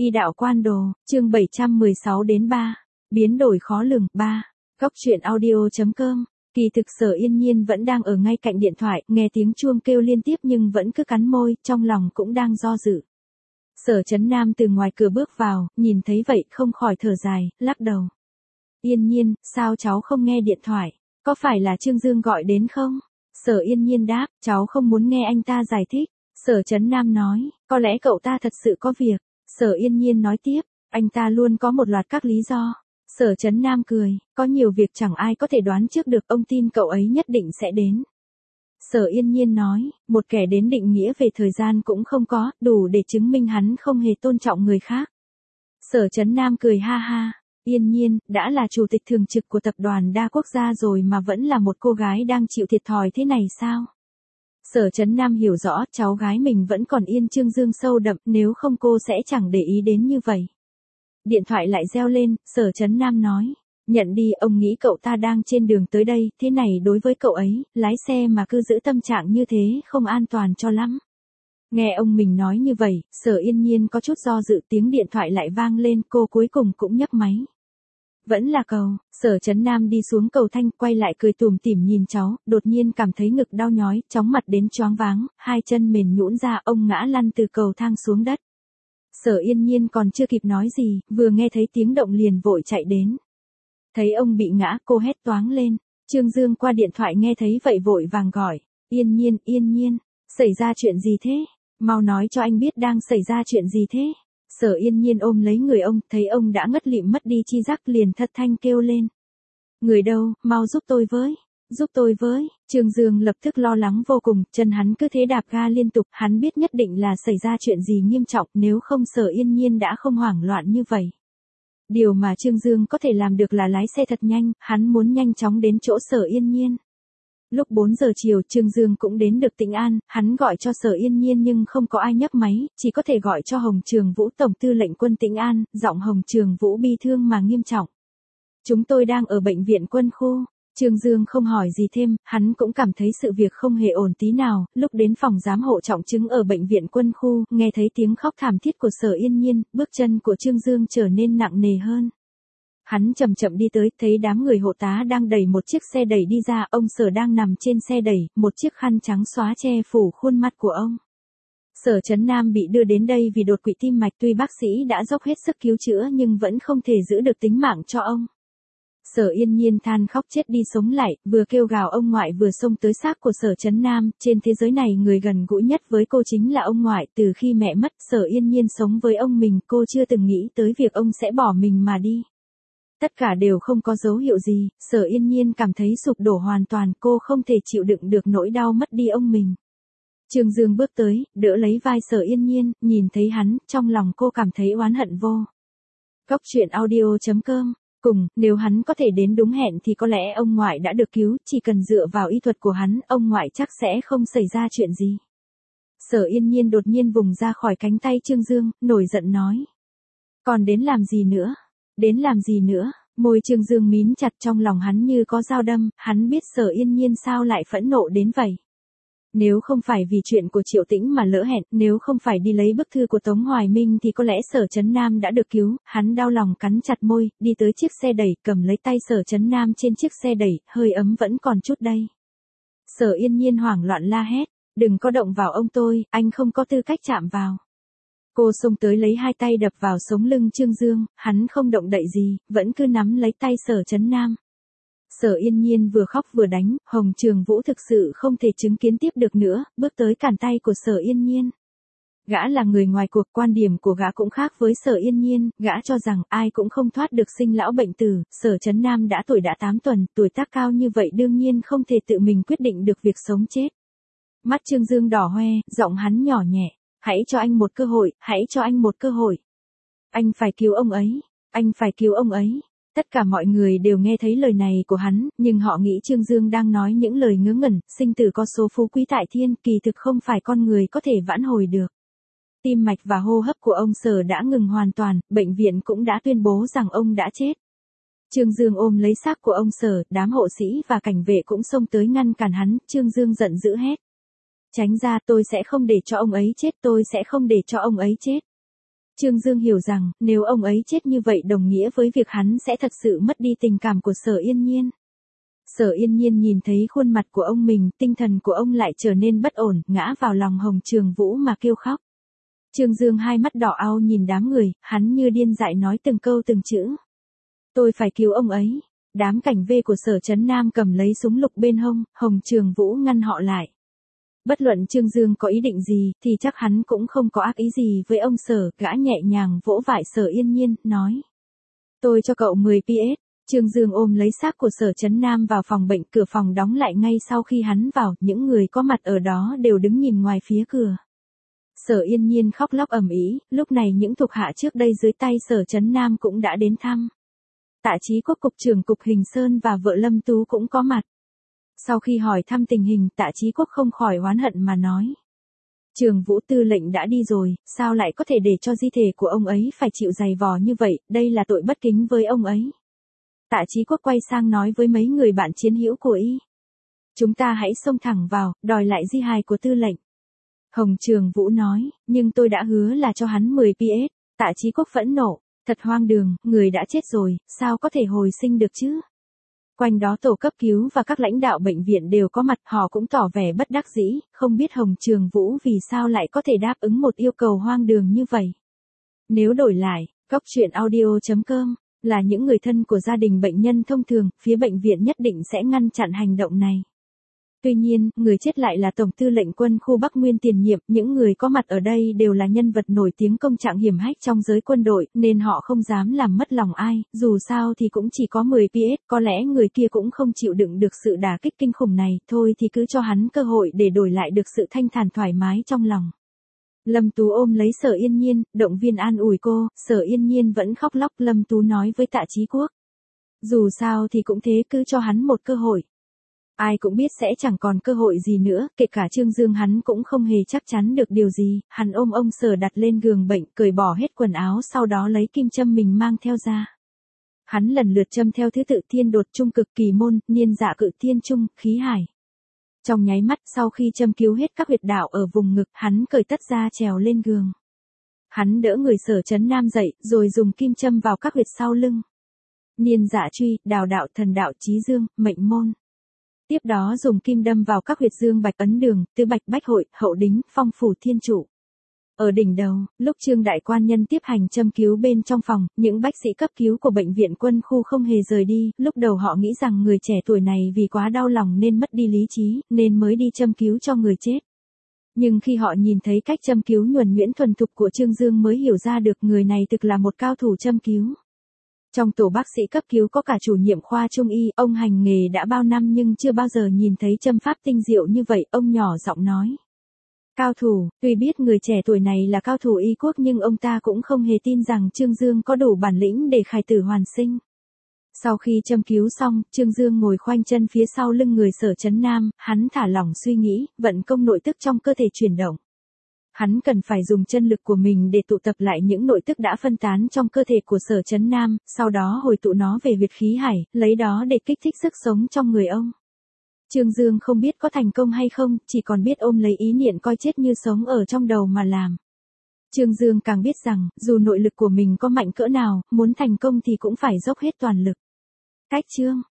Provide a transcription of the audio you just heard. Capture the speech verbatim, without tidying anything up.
Y đạo quan đồ, chương bảy trăm mười sáu đến ba. Biến đổi khó lường, ba. Góc truyện audio.com. Kỳ thực Sở Yên Nhiên vẫn đang ở ngay cạnh điện thoại, nghe tiếng chuông kêu liên tiếp nhưng vẫn cứ cắn môi, trong lòng cũng đang do dự. Sở Chấn Nam từ ngoài cửa bước vào, nhìn thấy vậy không khỏi thở dài, lắc đầu. Yên Nhiên, sao cháu không nghe điện thoại? Có phải là Trương Dương gọi đến không? Sở Yên Nhiên đáp, cháu không muốn nghe anh ta giải thích. Sở Chấn Nam nói, có lẽ cậu ta thật sự có việc. Sở Yên Nhiên nói tiếp, anh ta luôn có một loạt các lý do. Sở Chấn Nam cười, có nhiều việc chẳng ai có thể đoán trước được, ông tin cậu ấy nhất định sẽ đến. Sở Yên Nhiên nói, một kẻ đến định nghĩa về thời gian cũng không có, đủ để chứng minh hắn không hề tôn trọng người khác. Sở Chấn Nam cười ha ha, Yên Nhiên, đã là chủ tịch thường trực của tập đoàn đa quốc gia rồi mà vẫn là một cô gái đang chịu thiệt thòi thế này sao? Sở Chấn Nam hiểu rõ cháu gái mình vẫn còn yên Trương Dương sâu đậm, nếu không cô sẽ chẳng để ý đến như vậy. Điện thoại lại reo lên, Sở Chấn Nam nói, nhận đi, ông nghĩ cậu ta đang trên đường tới đây, thế này đối với cậu ấy, lái xe mà cứ giữ tâm trạng như thế không an toàn cho lắm. Nghe ông mình nói như vậy, Sở Yên Nhiên có chút do dự, tiếng điện thoại lại vang lên, cô cuối cùng cũng nhấc máy. Vẫn là cầu, Sở Chấn Nam đi xuống cầu thang, quay lại cười tủm tỉm nhìn cháu, đột nhiên cảm thấy ngực đau nhói, chóng mặt đến choáng váng, hai chân mềm nhũn ra, ông ngã lăn từ cầu thang xuống đất. Sở Yên Nhiên còn chưa kịp nói gì, vừa nghe thấy tiếng động liền vội chạy đến. Thấy ông bị ngã, cô hét toáng lên. Trương Dương qua điện thoại nghe thấy vậy vội vàng gọi, Yên Nhiên, Yên Nhiên, xảy ra chuyện gì thế? Mau nói cho anh biết đang xảy ra chuyện gì thế? Sở Yên Nhiên ôm lấy người ông, thấy ông đã ngất lịm mất đi chi giác liền thất thanh kêu lên. Người đâu, mau giúp tôi với, giúp tôi với. Trương Dương lập tức lo lắng vô cùng, chân hắn cứ thế đạp ga liên tục, hắn biết nhất định là xảy ra chuyện gì nghiêm trọng, nếu không Sở Yên Nhiên đã không hoảng loạn như vậy. Điều mà Trương Dương có thể làm được là lái xe thật nhanh, hắn muốn nhanh chóng đến chỗ Sở Yên Nhiên. Lúc bốn giờ chiều Trương Dương cũng đến được Tĩnh An, hắn gọi cho Sở Yên Nhiên nhưng không có ai nhấc máy, chỉ có thể gọi cho Hồng Trường Vũ, Tổng tư lệnh quân Tĩnh An, giọng Hồng Trường Vũ bi thương mà nghiêm trọng. Chúng tôi đang ở bệnh viện quân khu. Trương Dương không hỏi gì thêm, hắn cũng cảm thấy sự việc không hề ổn tí nào, lúc đến phòng giám hộ trọng chứng ở bệnh viện quân khu, nghe thấy tiếng khóc thảm thiết của Sở Yên Nhiên, bước chân của Trương Dương trở nên nặng nề hơn. Hắn chậm chậm đi tới, thấy đám người hộ tá đang đẩy một chiếc xe đẩy đi ra, ông Sở đang nằm trên xe đẩy, một chiếc khăn trắng xóa che phủ khuôn mặt của ông. Sở Chấn Nam bị đưa đến đây vì đột quỵ tim mạch, tuy bác sĩ đã dốc hết sức cứu chữa nhưng vẫn không thể giữ được tính mạng cho ông. Sở Yên Nhiên than khóc chết đi sống lại, vừa kêu gào ông ngoại vừa xông tới xác của Sở Chấn Nam, trên thế giới này người gần gũi nhất với cô chính là ông ngoại, từ khi mẹ mất, Sở Yên Nhiên sống với ông mình, cô chưa từng nghĩ tới việc ông sẽ bỏ mình mà đi. Tất cả đều không có dấu hiệu gì, Sở Yên Nhiên cảm thấy sụp đổ hoàn toàn, cô không thể chịu đựng được nỗi đau mất đi ông mình. Trương Dương bước tới, đỡ lấy vai Sở Yên Nhiên, nhìn thấy hắn, trong lòng cô cảm thấy oán hận vô. Góc truyện audio.com. Cùng, nếu hắn có thể đến đúng hẹn thì có lẽ ông ngoại đã được cứu, chỉ cần dựa vào y thuật của hắn, ông ngoại chắc sẽ không xảy ra chuyện gì. Sở Yên Nhiên đột nhiên vùng ra khỏi cánh tay Trương Dương, nổi giận nói. Còn đến làm gì nữa? Đến làm gì nữa? Môi Trương Dương mím chặt, trong lòng hắn như có dao đâm, hắn biết Sở Yên Nhiên sao lại phẫn nộ đến vậy. Nếu không phải vì chuyện của Triệu Tĩnh mà lỡ hẹn, nếu không phải đi lấy bức thư của Tống Hoài Minh thì có lẽ Sở Chấn Nam đã được cứu, hắn đau lòng cắn chặt môi, đi tới chiếc xe đẩy, cầm lấy tay Sở Chấn Nam trên chiếc xe đẩy, hơi ấm vẫn còn chút đây. Sở Yên Nhiên hoảng loạn la hét, đừng có động vào ông tôi, anh không có tư cách chạm vào. Cô xông tới lấy hai tay đập vào sống lưng Trương Dương, hắn không động đậy gì, vẫn cứ nắm lấy tay Sở Chấn Nam. Sở Yên Nhiên vừa khóc vừa đánh, Hồng Trường Vũ thực sự không thể chứng kiến tiếp được nữa, bước tới cản tay của Sở Yên Nhiên. Gã là người ngoài cuộc, quan điểm của gã cũng khác với Sở Yên Nhiên, gã cho rằng ai cũng không thoát được sinh lão bệnh tử, Sở Chấn Nam đã tuổi đã tám tuần, tuổi tác cao như vậy đương nhiên không thể tự mình quyết định được việc sống chết. Mắt Trương Dương đỏ hoe, giọng hắn nhỏ nhẹ, hãy cho anh một cơ hội, hãy cho anh một cơ hội. Anh phải cứu ông ấy, anh phải cứu ông ấy. Tất cả mọi người đều nghe thấy lời này của hắn, nhưng họ nghĩ Trương Dương đang nói những lời ngớ ngẩn, sinh tử có số phú quý tại thiên, kỳ thực không phải con người có thể vãn hồi được. Tim mạch và hô hấp của ông Sở đã ngừng hoàn toàn, bệnh viện cũng đã tuyên bố rằng ông đã chết. Trương Dương ôm lấy xác của ông Sở, đám hộ sĩ và cảnh vệ cũng xông tới ngăn cản hắn, Trương Dương giận dữ hét. Tránh ra, tôi sẽ không để cho ông ấy chết, tôi sẽ không để cho ông ấy chết. Trương Dương hiểu rằng, nếu ông ấy chết như vậy đồng nghĩa với việc hắn sẽ thật sự mất đi tình cảm của Sở Yên Nhiên. Sở Yên Nhiên nhìn thấy khuôn mặt của ông mình, tinh thần của ông lại trở nên bất ổn, ngã vào lòng Hồng Trường Vũ mà kêu khóc. Trương Dương hai mắt đỏ ao nhìn đám người, hắn như điên dại nói từng câu từng chữ. Tôi phải cứu ông ấy. Đám cảnh vệ của Sở Trấn Nam cầm lấy súng lục bên hông, Hồng Trường Vũ ngăn họ lại. Bất luận Trương Dương có ý định gì, thì chắc hắn cũng không có ác ý gì với ông Sở, gã nhẹ nhàng vỗ vai Sở Yên Nhiên, nói. Tôi cho cậu mười pê ét. Trương Dương ôm lấy xác của Sở Trấn Nam vào phòng bệnh, cửa phòng đóng lại ngay sau khi hắn vào, những người có mặt ở đó đều đứng nhìn ngoài phía cửa. Sở Yên Nhiên khóc lóc ầm ĩ, lúc này những thuộc hạ trước đây dưới tay Sở Trấn Nam cũng đã đến thăm. Tạ Chí Quốc cục trưởng cục Hình Sơn và vợ Lâm Tú cũng có mặt. Sau khi hỏi thăm tình hình, Tạ Chí Quốc không khỏi oán hận mà nói. Trường Vũ tư lệnh đã đi rồi, sao lại có thể để cho di thể của ông ấy phải chịu dày vò như vậy, đây là tội bất kính với ông ấy. Tạ Chí Quốc quay sang nói với mấy người bạn chiến hữu của y. Chúng ta hãy xông thẳng vào, đòi lại di hài của tư lệnh. Hồng Trường Vũ nói, nhưng tôi đã hứa là cho hắn mười pê ét. Tạ Chí Quốc phẫn nộ, thật hoang đường, người đã chết rồi, sao có thể hồi sinh được chứ? Quanh đó tổ cấp cứu và các lãnh đạo bệnh viện đều có mặt, họ cũng tỏ vẻ bất đắc dĩ, không biết Hồng Trường Vũ vì sao lại có thể đáp ứng một yêu cầu hoang đường như vậy. Nếu đổi lại, góc truyện audio chấm com là những người thân của gia đình bệnh nhân thông thường, phía bệnh viện nhất định sẽ ngăn chặn hành động này. Tuy nhiên, người chết lại là Tổng tư lệnh quân khu Bắc Nguyên tiền nhiệm, những người có mặt ở đây đều là nhân vật nổi tiếng công trạng hiểm hách trong giới quân đội, nên họ không dám làm mất lòng ai, dù sao thì cũng chỉ có mười pê ét, có lẽ người kia cũng không chịu đựng được sự đả kích kinh khủng này, thôi thì cứ cho hắn cơ hội để đổi lại được sự thanh thản thoải mái trong lòng. Lâm Tú ôm lấy Sở Yên Nhiên, động viên an ủi cô, Sở Yên Nhiên vẫn khóc lóc, Lâm Tú nói với Tạ Chí Quốc. Dù sao thì cũng thế, cứ cho hắn một cơ hội. Ai cũng biết sẽ chẳng còn cơ hội gì nữa, kể cả Trương Dương hắn cũng không hề chắc chắn được điều gì, hắn ôm ông Sở đặt lên giường bệnh, cởi bỏ hết quần áo sau đó lấy kim châm mình mang theo ra. Hắn lần lượt châm theo thứ tự thiên đột, trung cực, kỳ môn, niên dạ cự, thiên trung, khí hải. Trong nháy mắt sau khi châm cứu hết các huyệt đạo ở vùng ngực, hắn cởi tất ra trèo lên giường. Hắn đỡ người Sở Trấn Nam dậy, rồi dùng kim châm vào các huyệt sau lưng. Niên dạ truy, đào đạo, thần đạo, chí dương, mệnh môn. Tiếp đó dùng kim đâm vào các huyệt dương bạch, ấn đường, tứ bạch, bách hội, hậu đính, phong phủ, thiên trụ. Ở đỉnh đầu, lúc Trương đại quan nhân tiếp hành châm cứu bên trong phòng, những bác sĩ cấp cứu của bệnh viện quân khu không hề rời đi, lúc đầu họ nghĩ rằng người trẻ tuổi này vì quá đau lòng nên mất đi lý trí, nên mới đi châm cứu cho người chết. Nhưng khi họ nhìn thấy cách châm cứu nhuần nhuyễn thuần thục của Trương Dương mới hiểu ra được người này thực là một cao thủ châm cứu. Trong tổ bác sĩ cấp cứu có cả chủ nhiệm khoa trung y, ông hành nghề đã bao năm nhưng chưa bao giờ nhìn thấy châm pháp tinh diệu như vậy, ông nhỏ giọng nói. Cao thủ, tuy biết người trẻ tuổi này là cao thủ y quốc nhưng ông ta cũng không hề tin rằng Trương Dương có đủ bản lĩnh để khải tử hoàn sinh. Sau khi châm cứu xong, Trương Dương ngồi khoanh chân phía sau lưng người Sở Trấn Nam, hắn thả lỏng suy nghĩ, vận công nội tức trong cơ thể chuyển động. Hắn cần phải dùng chân lực của mình để tụ tập lại những nội tức đã phân tán trong cơ thể của Sở Trấn Nam, sau đó hồi tụ nó về huyệt khí hải, lấy đó để kích thích sức sống trong người ông. Trương Dương không biết có thành công hay không, chỉ còn biết ôm lấy ý niệm coi chết như sống ở trong đầu mà làm. Trương Dương càng biết rằng, dù nội lực của mình có mạnh cỡ nào, muốn thành công thì cũng phải dốc hết toàn lực. Cách chương